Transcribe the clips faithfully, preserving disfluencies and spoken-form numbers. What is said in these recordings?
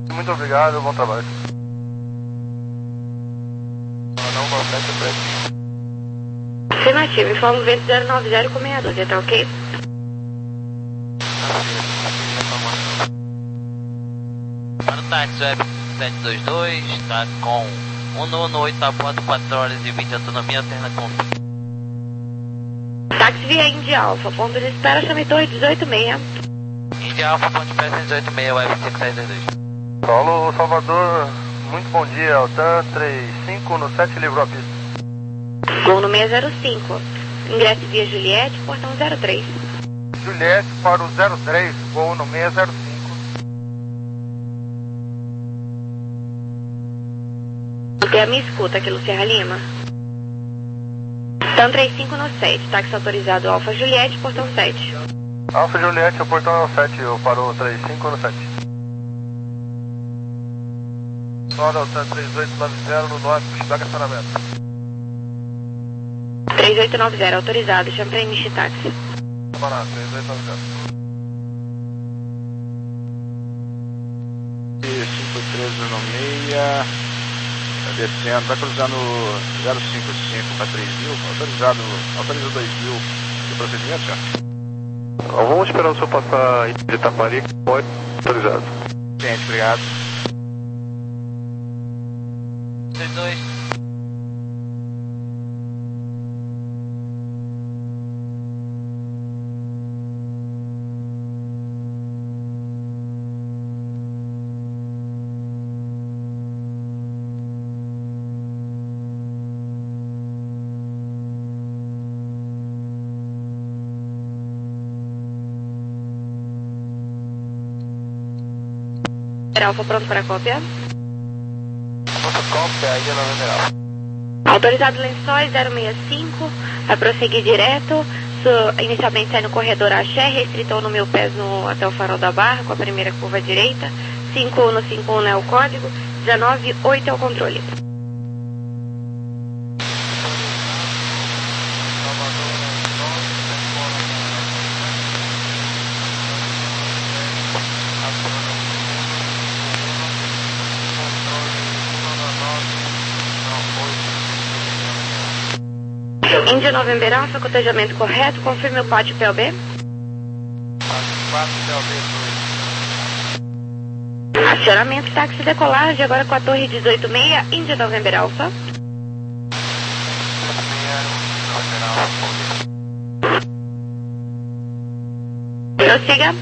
Muito obrigado, bom trabalho. Afirmativo, informa o vento zero nove zero com meia dúzia, tá ok? Para o táxi web sete dois dois, tá com um nono oito a bordo, quatro horas e vinte, autonomia alterna com... Táxi via Indy Alpha, ponto de espera, chame torre dezoito seis. Indy Alpha, ponto de espera dezoito seis, web cinco sete dois dois. Paulo Salvador, muito bom dia, Altan três cinco no sete, livrou a pista. Gol no seis zero cinco, ingresso via Juliette, portão zero três. Juliette para o zero três, gol no seis zero cinco. Tem a minha escuta aqui, Luciana Lima. Tan três cinco no sete, táxi autorizado Alfa Juliette, portão sete. Alfa Juliette, o portão sete, eu parou três cinco no sete. Sonora Altan três oito nove zero no nove, puxback acionamento. três oito nove zero, autorizado, chame para início de táxi. Vamos lá, três oito nove zero. cinco treze no meia, tá descendo, vai cruzando zero cinco cinco para três mil, autorizado, autoriza dois mil de procedimento, já? Vamos esperar o senhor passar de Itapari, pode, autorizado. Gente, obrigado. dois dois. Alfa pronto para cópia. Nossa cópia aí na numeral. Autorizado Lençóis zero seis cinco, vai prosseguir direto, so, inicialmente sai no corredor Axé, restritou no mil pés no, até o farol da Barra, com a primeira curva direita, cinco um no cinco um é o código, dezenove oito é o controle. Índia November Alpha, cotejamento correto, confirme o pátio P L B. quatro P L B dois. Acionamento táxi decolagem, agora com a torre dezoito seis, Índia November Alpha. Prossiga.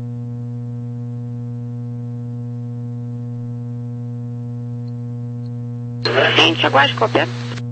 Gente, aguarde cópia.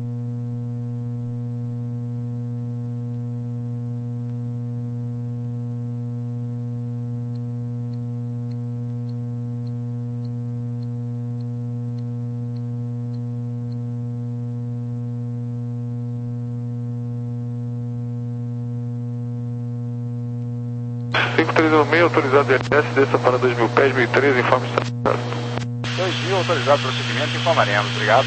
cinco três um seis, autorizado L S, desça para dois mil pés, mil e treze, informe estado. dois mil, autorizado procedimento, informaremos, obrigado.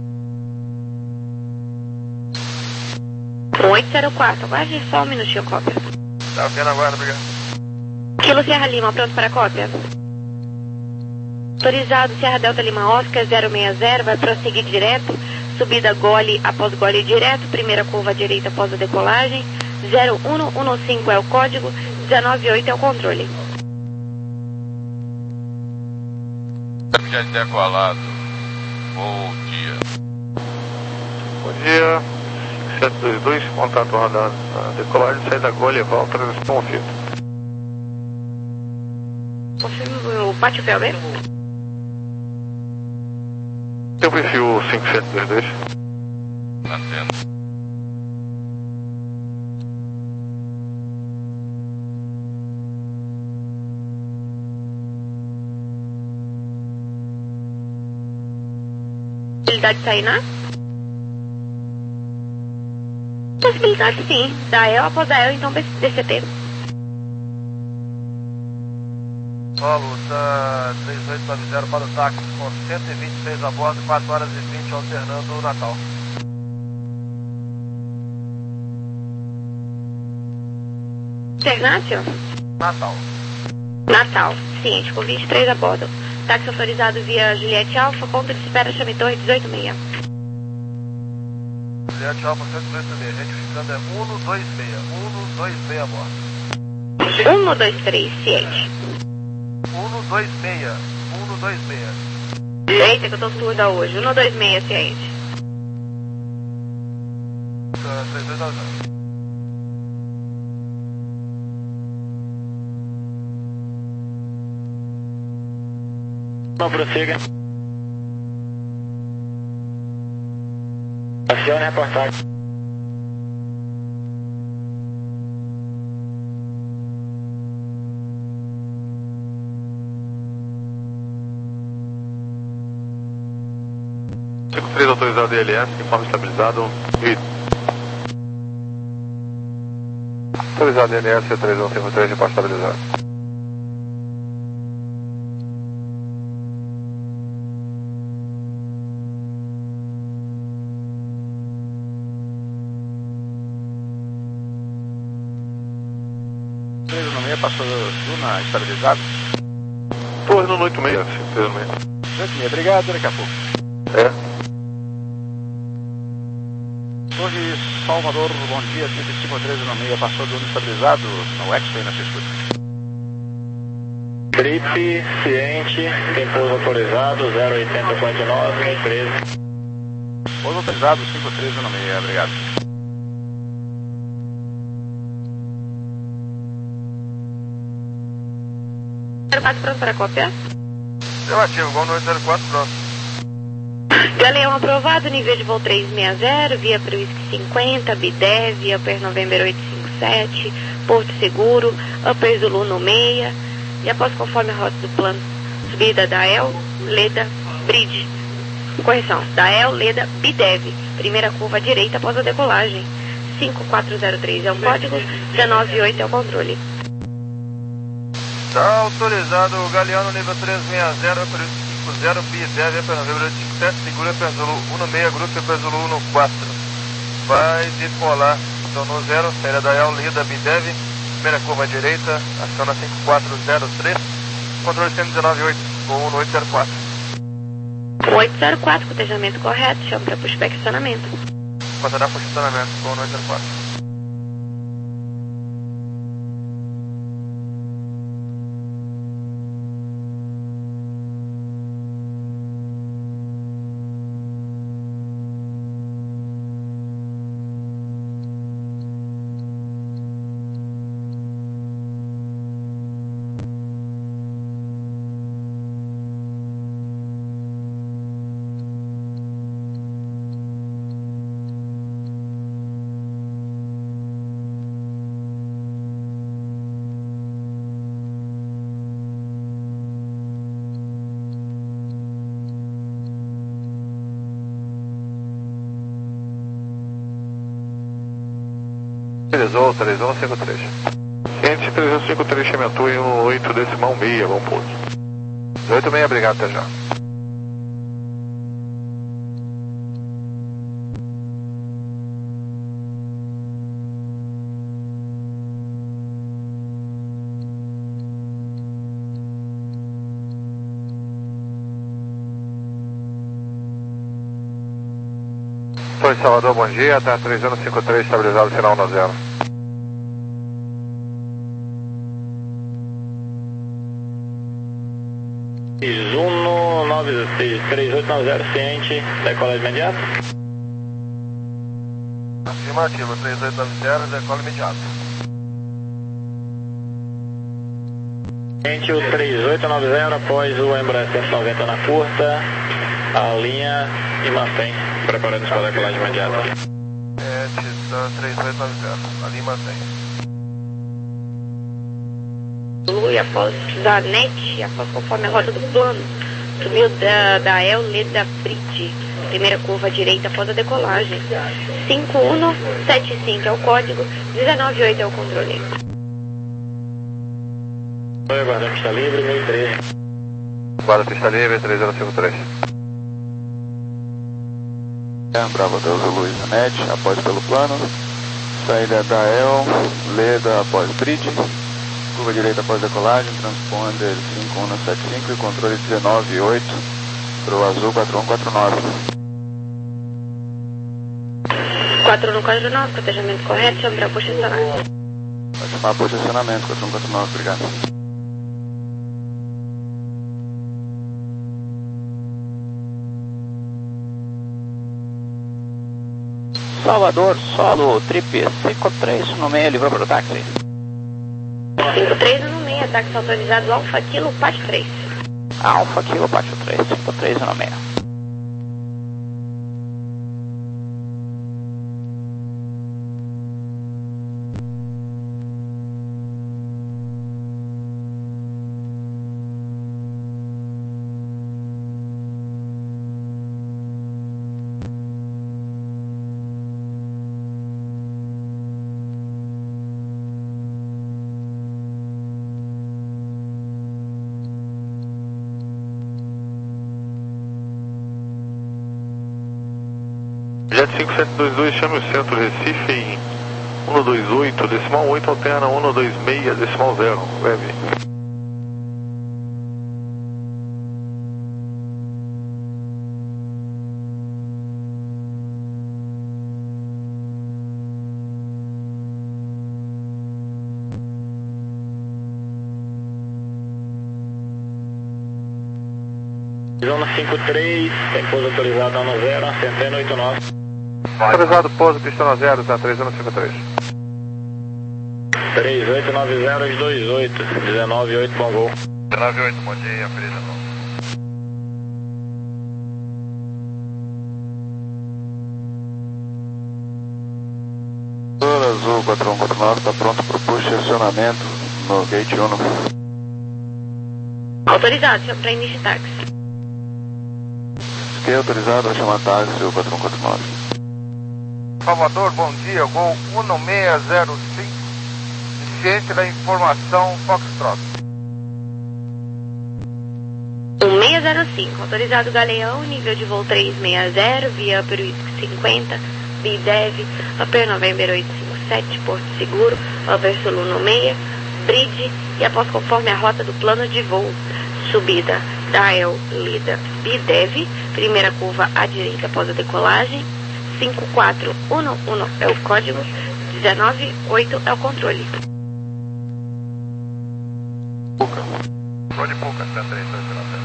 oito zero quatro, aguarde só um minutinho, cópia. Tá ok, na guarda, obrigado. Kilo Sierra Lima, pronto para cópia. Autorizado Sierra Delta Lima Oscar zero seis zero, vai prosseguir direto, subida gole após gole direto, primeira curva direita após a decolagem, zero um um cinco é o código, dezenove oito é o controle. Já decolado. Bom dia. Bom dia, sete dois dois, contato radar, decolagem, saída gole, volta, transição fita. Confirme o pátio P L B. Eu perfil cinco sete dois dois. Antena. Possibilidade de sair na? Possibilidade sim, da E L após a E L, então D C T. Paulo, tá três oito nove zero para o táxi, com cento e vinte e seis a bordo, quatro horas e vinte alternando o Natal. Ternácio? Natal. Natal, ciente, com vinte e três a bordo. Táxi autorizado via Juliette Alfa, ponto de espera, chame Torre dezoito seis. Juliette Alfa cento e dezoito seis, retificando é um dois seis, um dois seis a bordo. um dois três, ciente. um dois seis, um dois seis. Eita, que eu tô surda hoje. um dois seis, ciente. três dois nove zero. Não prossiga. Acione a reportagem. cinco três autorizado D L S, informe estabilizado. E... autorizado D L S três um cinco três, informe estabilizado. Passou Duna estabilizado? Torre no oito seis, três um seis. oito seis, obrigado, daqui a pouco. É. Torre Salvador, bom dia, trinta e cinco três um seis, passou Duna estabilizado no X-Ray na escuta. Trip, ciente, tem pouso autorizado, zero oito zero quatro nove, treze. Pouso autorizado, cinco três um seis, obrigado. zero quatro pronto para copiar? Relativo, Gol no oito zero quatro, pronto. Galeão aprovado, nível de voo trezentos e sessenta, via para o Whisky cinquenta, Bidé, via Upper November oitocentos e cinquenta e sete, Porto Seguro, Upper Zulu no meia, e após conforme a rota do plano, subida da El, Leda, Bridge. Correção, da El, Leda, Bidev, primeira curva à direita após a decolagem. cinco quatro zero três é o código, dezenove oito é o controle. Tá autorizado o Galeano nível trezentos e sessenta, cinco zero, B dez, Upper November oitocentos e cinquenta e sete, segura Upper Zulu um seis, grupo Upper Zulu um quatro. Vai decolar, então no zero, saída da El, Leda, Bidev, primeira curva à direita, aciona cinco quatro zero três, controle cento e dezenove oito, com um no oito zero quatro. oito zero quatro, cotejamento correto, chama para pushback estacionamento. Passará por estacionamento, com um no oito zero quatro. Autorizou, três um cinco três. Ciente três um cinco três, Chementu em um oito decimal seis, bom pouso. oito seis, obrigado, até já. Torre Salvador, bom dia, tá três um cinco três, estabilizado, final um zero. Zuno nove seis três oito nove zero, ciente, decola imediato. Afirmativo, três oito nove zero, decola imediato. Ciente, o três oito nove zero, após o Embraer cento e noventa na curta, alinha e mantém, preparando-se para a decolagem imediata. É, Titan três oito nove zero, ali mantém. E após da N E T, após conforme a rota do plano, subiu da, da El, Leda, Bridge, primeira curva à direita após a decolagem. cinco um sete cinco é o código, dezenove oito é o controle. Oi, aguardando pista livre, meio três. Guarda pista livre, três zero cinco três. Bravo Deus Luiz N E T, após pelo plano. Saída da El, Leda após Bridge. curva direita após decolagem, transponder cinco um sete cinco e controle dezenove oito para o azul quatro um quatro nove. quatro um quatro nove, cotejamento correto, chame para posicionar. Pode chamar posicionamento, quatro um quatro nove, obrigado. Salvador, solo, trip cinco três no meio, livrou para o táxi. cinco três no meio, táxi autorizado, Alfa Kilo, Pátio três. Alfa Kilo, Pátio três, cinco três no meio. Jet cinco sete dois dois, chame o centro Recife em um dois oito, decimal oito, alterna um dois seis, decimal zero, web. Zona cinco três, tem pouso autorizado ano zero, Centena oito nove. Autorizado pouso, pista zero, tá três um cinco três. três oito nove zero dois oito, dezenove oito, bom voo. dezenove oito, bom dia, feliz ano. Azul quatro um quatro nove está pronto para o posicionamento no gate um. Autorizado, chame para início de táxi. Fiquei autorizado a chamar táxi o quatro um quatro nove. Salvador, bom dia, Gol um seis zero cinco, ciente da informação Foxtrot. um seis zero cinco, autorizado Galeão, nível de voo trezentos e sessenta, via Upper Whisky cinquenta, B D E V, Upper November oitocentos e cinquenta e sete, Porto Seguro, Upper Sulu no seis, Bridge, e após conforme a rota do plano de voo, subida Dial Lida B D E V, primeira curva à direita após a decolagem, cinco quatro um um é o código, dezenove oito é o controle. Puca. Rode Puca, três três dois zero.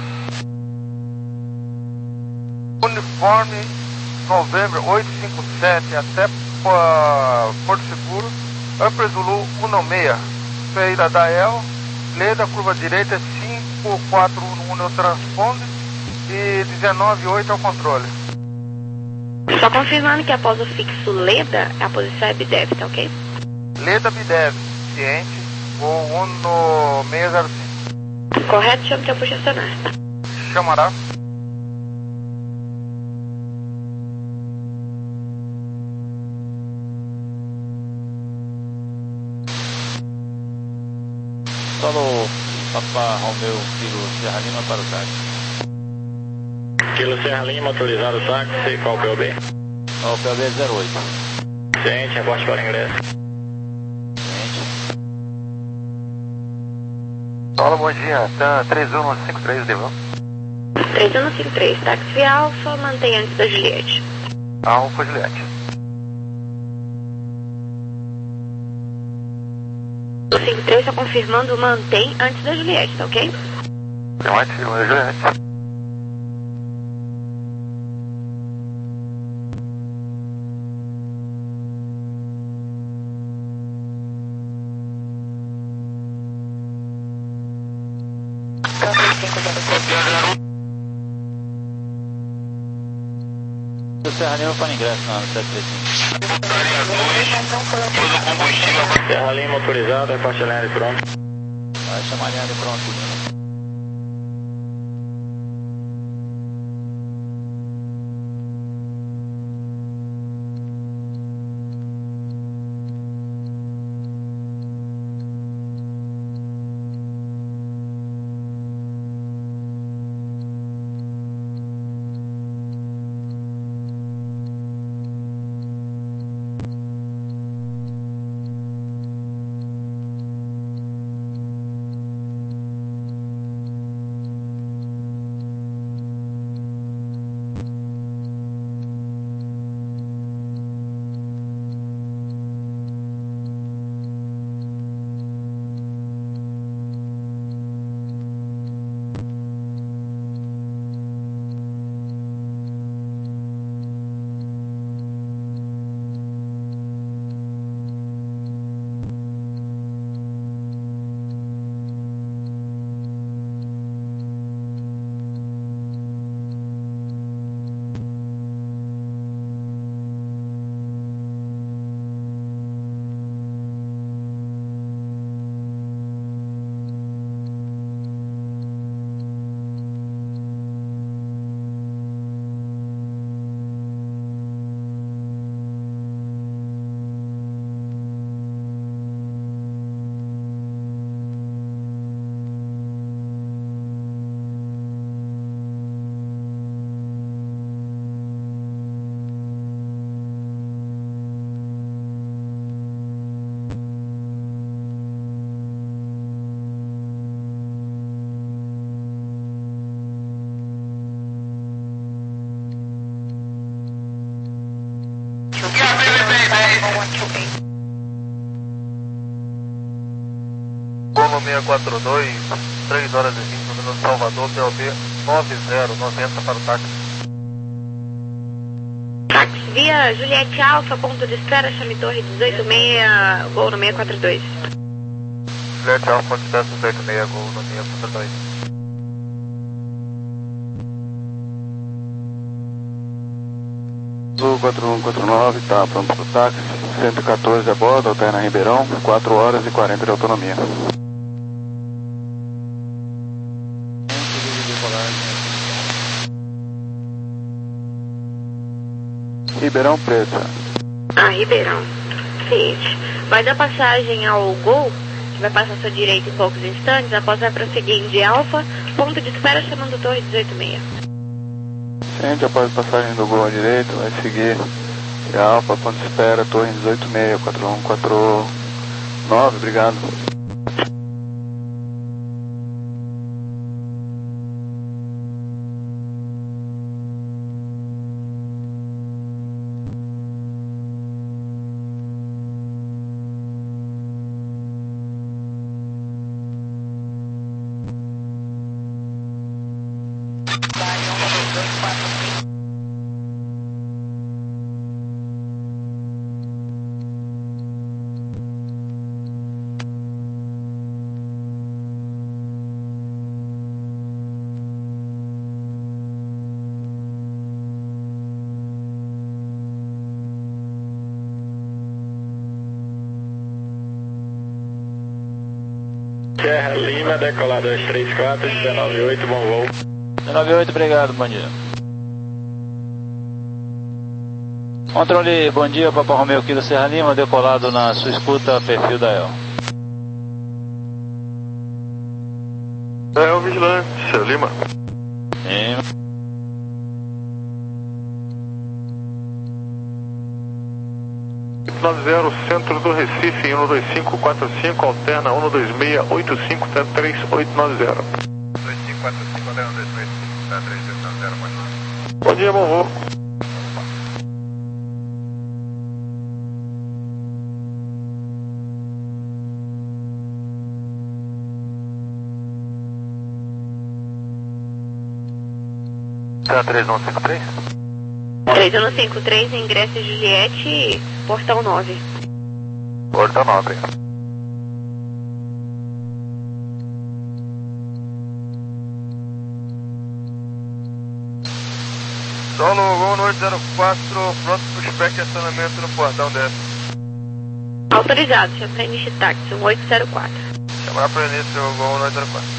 Uniforme November oitocentos e cinquenta e sete até uh, Porto Seguro, Upper Zulu um seis, saída da El, Leda, curva direita cinco quatro um um é o transponder e dezenove oito é o controle. Só confirmando que após o fixo Leda, a posição é B D E V, tá ok? Leda B D E V, ciente, voo um seis zero cinco. Correto, chame para posicionar. Chamará. Solo, Papa Romeu, Kilo Serra Lima para o táxi. Kilo Serra Lima, autorizado táxi, qual o P O B? O P O B é zero oito. Ciente, reporte para ingresso. Ciente. Olá, bom dia, tá três um cinco três, Devão. três um cinco três, táxi Alfa, mantém antes da Juliette. Alfa Juliette. O cinco três está confirmando mantém antes da Juliette, tá ok? Ótimo, Juliette. O Serra Lima para ingresso na sete três cinco. Serra Lima, autorizado, reporte a linha de pronto. Vai chamar a linha de pronto, Lima. Gol seis quatro dois, três horas e vinte minutos, Salvador, P O B nove zero noventa para o táxi. Táxi via Juliette Alfa, ponto de espera, chame Torre dezoito seis, gol no seis quatro dois. Juliette Alfa, ponto de espera, dezoito seis, gol no seis quatro dois. Azul quatro um quatro nove, tá pronto para o táxi, cento e quatorze a bordo, alterna Ribeirão, quatro horas e quarenta de autonomia. Ribeirão Preto. Ah, Ribeirão. Seguinte, vai dar passagem ao Gol, que vai passar à sua direita em poucos instantes, após vai prosseguir em de Alfa, ponto de espera chamando Torre dezoito seis. Gente, após a passagem do Gol à direita, vai seguir de Alfa, ponto de espera, Torre dezoito seis, quatro um quatro nove, obrigado. Serra Lima, decolar dois três quatro, dezenove oito, bom voo. dezenove oito, obrigado, bom dia. Controle, bom dia, Papa Romeu Kilo Serra Lima, decolado na sua escuta, perfil da El. É o vigilante, Serra Lima. Lima. nove zero, centro do Recife, um dois cinco quatro cinco, alterna um dois seis, oito cinco três oito nove zero. dois cinco quatro cinco, alterna um dois seis, três oito nove zero, bom dia, bom voo. Tá, três um cinco três? três um cinco três, ingresso Juliette, portão nove. Portão nove. Solo Gol no oito zero quatro, pronto para o spec e acionamento no portão dez. Autorizado, chama para início táxi, um oito zero quatro. Chamar para início Gol no oito zero quatro.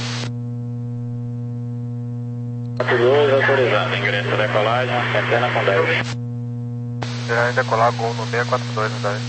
quatro dois, autorizado, ingresso decolagem, centena com dez. Já decolar Gol no seis quatro dois, no dez.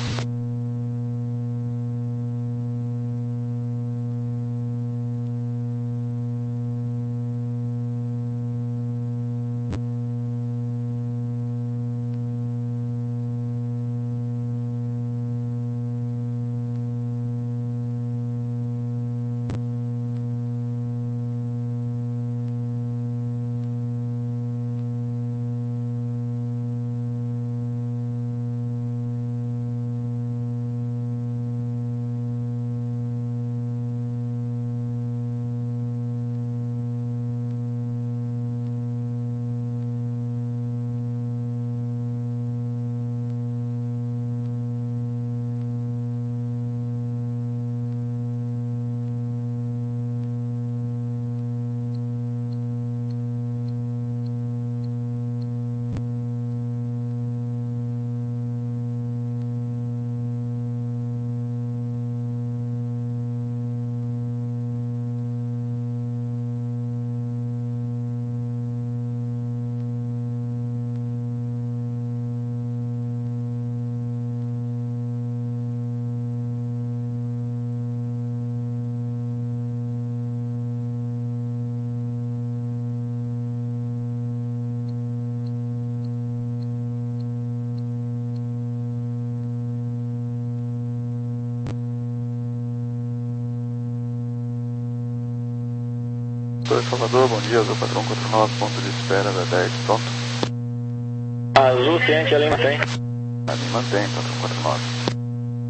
Doutor Salvador, bom dia, Azul quatro um quatro nove, ponto de espera da dez, pronto? Azul, ciente, ali mantém. Ali mantém, quatro um quatro nove.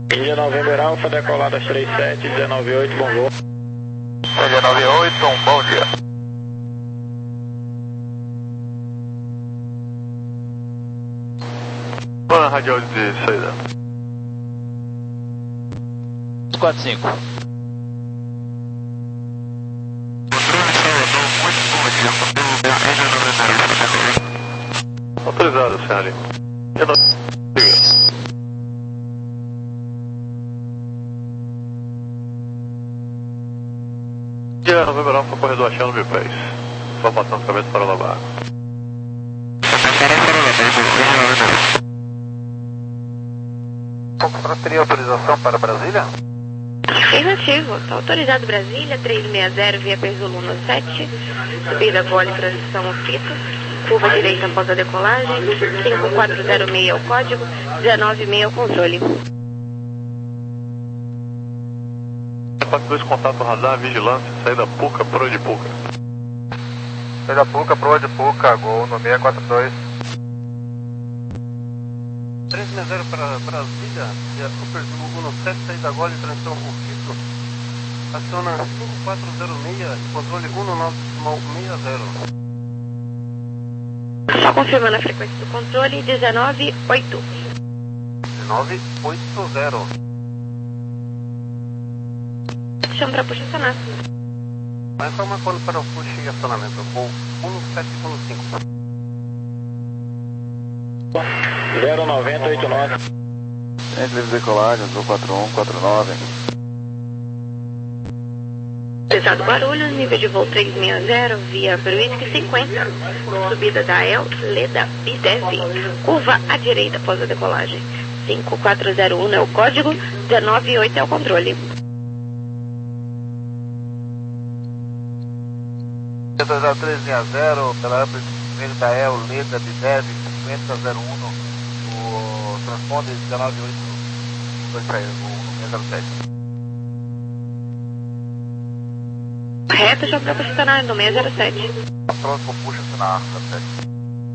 India November Alpha, decolada às três sete, dezenove oito, bom voo. dezenove oito, um bom dia. Qual é a radial de saída? quatro cinco. Autorizado, senhor. Dia November Alpha, corredor achando mil pés. Informação de cabeça para o Labar. Teria autorização para Brasília? Afirmativo, está autorizado Brasília, trezentos e sessenta via Perzolo sete, subida vole, transição Mosquito, curva direita após a decolagem, cinco quatro zero seis é o código, dezenove seis é o controle. quatro dois, contato radar, vigilância, saída Puca, Pro de Puca. Saída Puca, Pro de Puca, gol no seis quatro dois. trezentos e sessenta para Brasília, via Perzolo sete, saída Gole, transição Mosquito, aciona cinco quatro zero seis e controle um nove seis zero. Só confirmando a frequência do controle, dezenove oito. dezenove oito zero. Chama para push acionar. Vai informar quando para o push e acionamento, voo um sete um cinco. zero nove zero oito nove. Entre decolagem, voo quatro um quatro nove. Pesado Guarulhos, nível de voo trezentos e sessenta, via Bruinsky cinquenta, subida da El, Leda, Bidev, curva à direita após a decolagem, cinco quatro zero um é o código, dezenove oito é o controle. Autorizado trezentos e sessenta, pela ampla da El, Leda, Bidev, cinquenta zero um, o transponder dezenove oito, dois para ele, o seis zero sete. Reto, já para posicionar no seis zero sete. Pronto, puxa assinar, zero sete.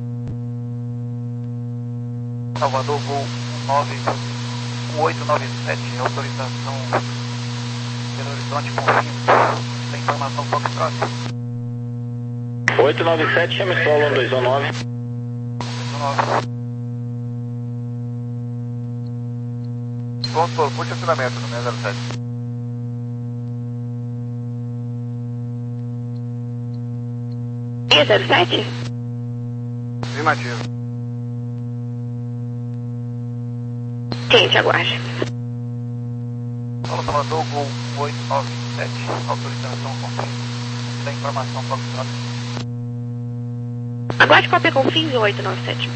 Salvador, voo um oito nove sete, autorização Belo Horizonte, confirmo, tem informação Foxtrot. oito nove sete, chame solo um dois um nove. Pronto, puxa assinamento no seis zero sete. seis zero sete? Afirmativo. Quente, aguarde. Paulo Salvador, voo um oito nove sete, autorização confirmo, tem informação Foxtrot. Aguarde cópia com fins oito nove sete.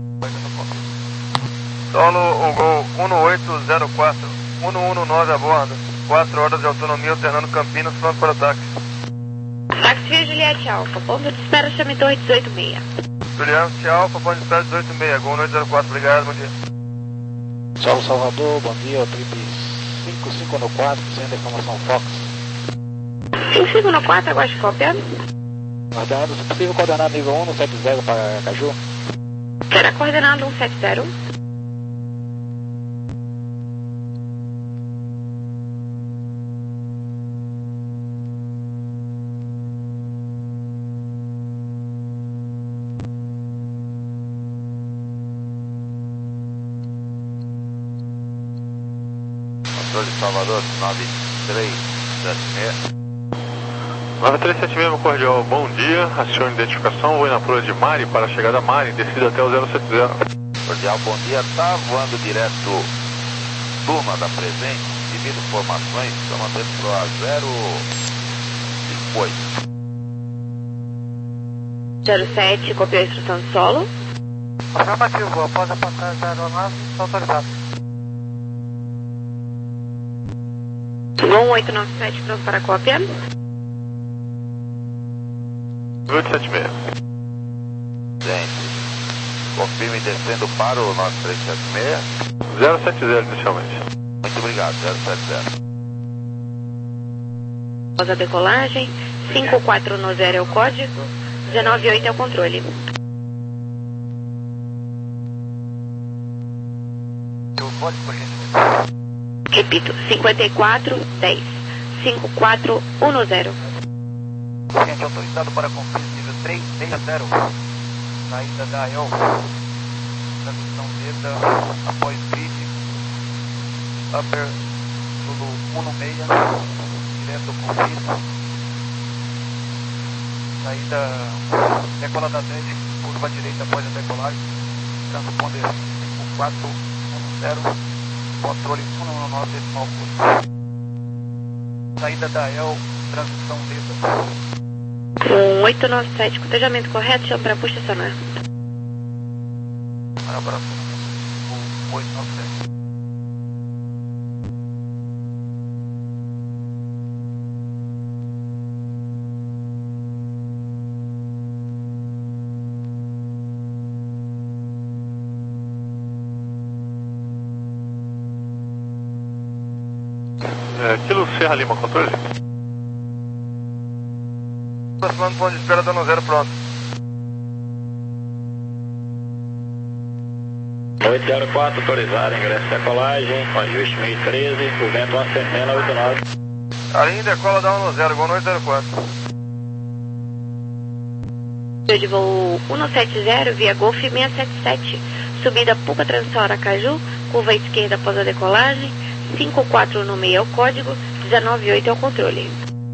Solo o gol um oito zero quatro, um um nove a bordo, quatro horas de autonomia alternando Campinas, pronto para táxi. Táxi via Juliette Alfa, ponto de espera, chame Torre dezoito seis. Juliette Alfa, ponto de espera dezoito seis, gol oito zero quatro, obrigado, bom dia. Salve Salvador, bom dia, o trip cinco cinco no quatro, sendo a informação Fox. cinco cinco no quatro, aguarde cópia. Coordenado, se possível, coordenado nível um no sete zero para Caju. Será coordenado um sete zero. Controle Salvador, nove três sete seis. nove três sete seis, meu cordial, bom dia. Acione identificação, vou na prova de Mari para a chegada Mari, descida até o zero sete zero. Cordial, bom dia. Tá voando direto turma da presente, devido informações, estamos mandando para a zero cinco oito. zero sete, copiou a instrução de solo. Afirmativo, após a passagem da aeronave, está autorizado. um oito nove sete, pronto para cópia. oito sete seis. Gente, confirme descendo para o nosso três sete seis. zero sete zero inicialmente. Muito obrigado, zero sete zero. Após a decolagem, cinco quatro nove zero é o código, dezenove oito é o controle. Eu pode, por gentileza. Repito, cinquenta e quatro, dez, cinco quatro um zero. Gente autorizado para cumprir nível três seis zero. Saída da A E L. Transmissão Delta após grid. Upper Zulu um no seis. Direto cumprido. Saída decola da dez, curva direita após a decolagem. Transponder cinco quatro um zero. Controle cento e dezenove decimal curso. Saída da A E L, transmissão Delta. Um oito nove sete, cotejamento correto, chama para posicionar. Para para o oito nove sete. É, Kilo Serra Lima, controle. Aproximando ponto de espera, dando zero, pronto. oito zero quatro, autorizado, ingresso de decolagem, com ajuste mil e treze, o vento uma sessenta, oito nove. A linha decola da um zero, boa noite, zero quatro. De voo cento e setenta, via Golf seiscentos e setenta e sete, subida Puca Transição Aracaju, curva esquerda após a decolagem, cinco quatro no meio é o código, dezenove oito é o controle.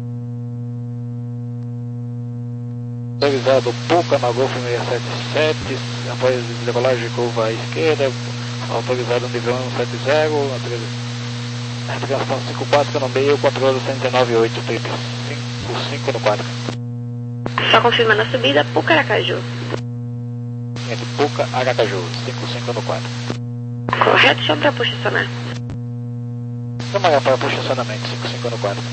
Autorizado Puca na Golf seiscentos e setenta e sete, após a decolagem curva à esquerda, autorizado nível cento e setenta, navegação cinco quatro no meio, controle cento e dezenove oito, trip cinco cinco no quatro. Só confirmando a subida, Puca Aracaju. Entre Puca, Aracaju, cinco cinco no quatro. Correto, chama para posicionar. Chama para posicionamento, cinco cinco no quatro.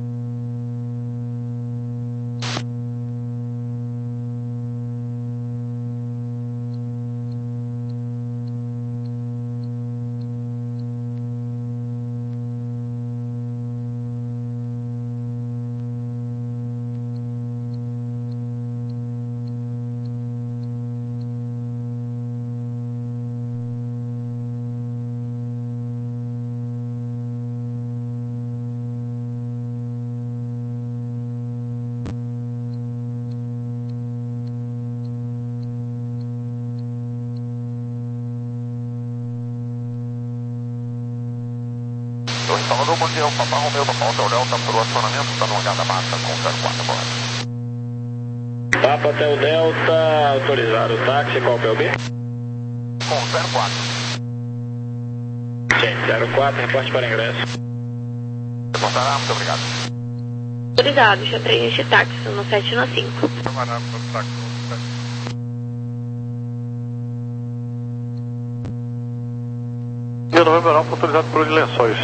Torre Salvador, bom dia, o Papa Romeu, Papa Hotel Delta, para o acionamento, está no hangar da massa com zero quatro, correto. Papa Hotel Delta, autorizado o táxi, qual é o P O B? Com zero quatro. Gente, zero quatro, reporte para ingresso. Reportará, muito obrigado. Autorizado, Xadrez de táxi, no sete no cinco. Camarada, para o táxi, no sete. Dia Novembro Alfa, autorizado por de Lençóis.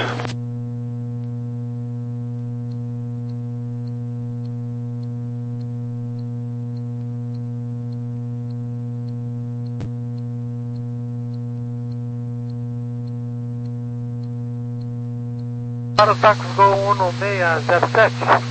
Para o táxi Gol um no seis zero sete.